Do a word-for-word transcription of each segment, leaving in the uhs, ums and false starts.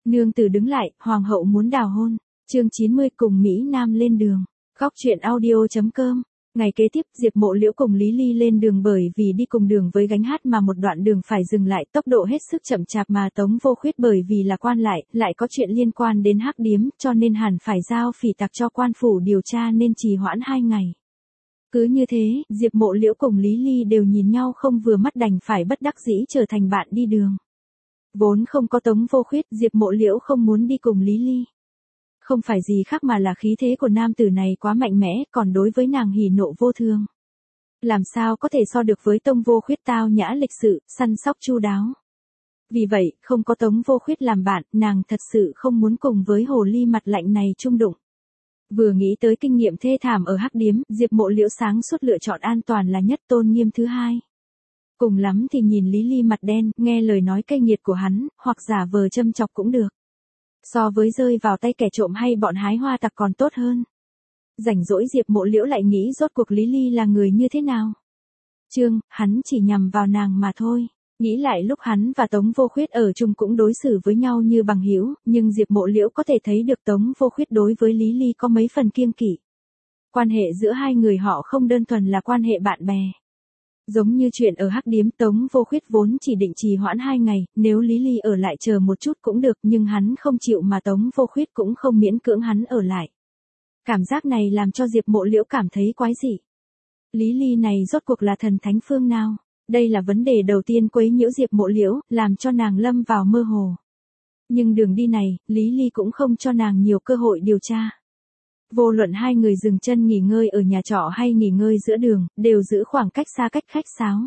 Nương tử đứng lại, hoàng hậu muốn đào hôn. Chương chín mươi cùng Mỹ Nam lên đường. Góc truyện audio chấm com. Ngày kế tiếp, Diệp Mộ Liễu cùng Lý Ly lên đường bởi vì đi cùng đường với gánh hát mà một đoạn đường phải dừng lại, tốc độ hết sức chậm chạp mà Tống Vô Khuyết bởi vì là quan lại, lại có chuyện liên quan đến hắc điếm, cho nên hẳn phải giao phỉ tặc cho quan phủ điều tra nên trì hoãn hai ngày. Cứ như thế, Diệp Mộ Liễu cùng Lý Ly đều nhìn nhau không vừa mắt đành phải bất đắc dĩ trở thành bạn đi đường. Vốn không có Tống Vô Khuyết, Diệp Mộ Liễu không muốn đi cùng Lý Ly. Không phải gì khác mà là khí thế của nam tử này quá mạnh mẽ, còn đối với nàng hỉ nộ vô thương. Làm sao có thể so được với Tống Vô Khuyết tao nhã lịch sự, săn sóc chu đáo. Vì vậy, không có Tống Vô Khuyết làm bạn, nàng thật sự không muốn cùng với hồ ly mặt lạnh này chung đụng. Vừa nghĩ tới kinh nghiệm thê thảm ở hắc điếm, Diệp Mộ Liễu sáng suốt lựa chọn an toàn là nhất, tôn nghiêm thứ hai. Cùng lắm thì nhìn Lý Ly mặt đen, nghe lời nói cay nghiệt của hắn, hoặc giả vờ châm chọc cũng được. So với rơi vào tay kẻ trộm hay bọn hái hoa tặc còn tốt hơn. Rảnh rỗi Diệp Mộ Liễu lại nghĩ rốt cuộc Lý Ly là người như thế nào. Chương, hắn chỉ nhằm vào nàng mà thôi. Nghĩ lại lúc hắn và Tống Vô Khuyết ở chung cũng đối xử với nhau như bằng hữu, nhưng Diệp Mộ Liễu có thể thấy được Tống Vô Khuyết đối với Lý Ly có mấy phần kiêng kỵ. Quan hệ giữa hai người họ không đơn thuần là quan hệ bạn bè. Giống như chuyện ở hắc điếm, Tống Vô Khuyết vốn chỉ định trì hoãn hai ngày, nếu Lý Ly ở lại chờ một chút cũng được, nhưng hắn không chịu mà Tống Vô Khuyết cũng không miễn cưỡng hắn ở lại. Cảm giác này làm cho Diệp Mộ Liễu cảm thấy quái dị. Lý Ly này rốt cuộc là thần thánh phương nào? Đây là vấn đề đầu tiên quấy nhiễu Diệp Mộ Liễu, làm cho nàng lâm vào mơ hồ. Nhưng đường đi này, Lý Ly cũng không cho nàng nhiều cơ hội điều tra. Vô luận hai người dừng chân nghỉ ngơi ở nhà trọ hay nghỉ ngơi giữa đường, đều giữ khoảng cách xa cách khách sáo.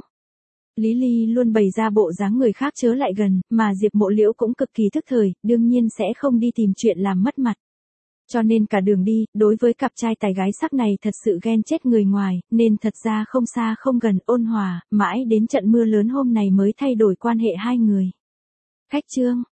Lý Ly luôn bày ra bộ dáng người khác chớ lại gần, mà Diệp Mộ Liễu cũng cực kỳ thức thời, đương nhiên sẽ không đi tìm chuyện làm mất mặt. Cho nên cả đường đi, đối với cặp trai tài gái sắc này thật sự ghen chết người ngoài, nên thật ra không xa không gần, ôn hòa, mãi đến trận mưa lớn hôm này mới thay đổi quan hệ hai người. Khách trương,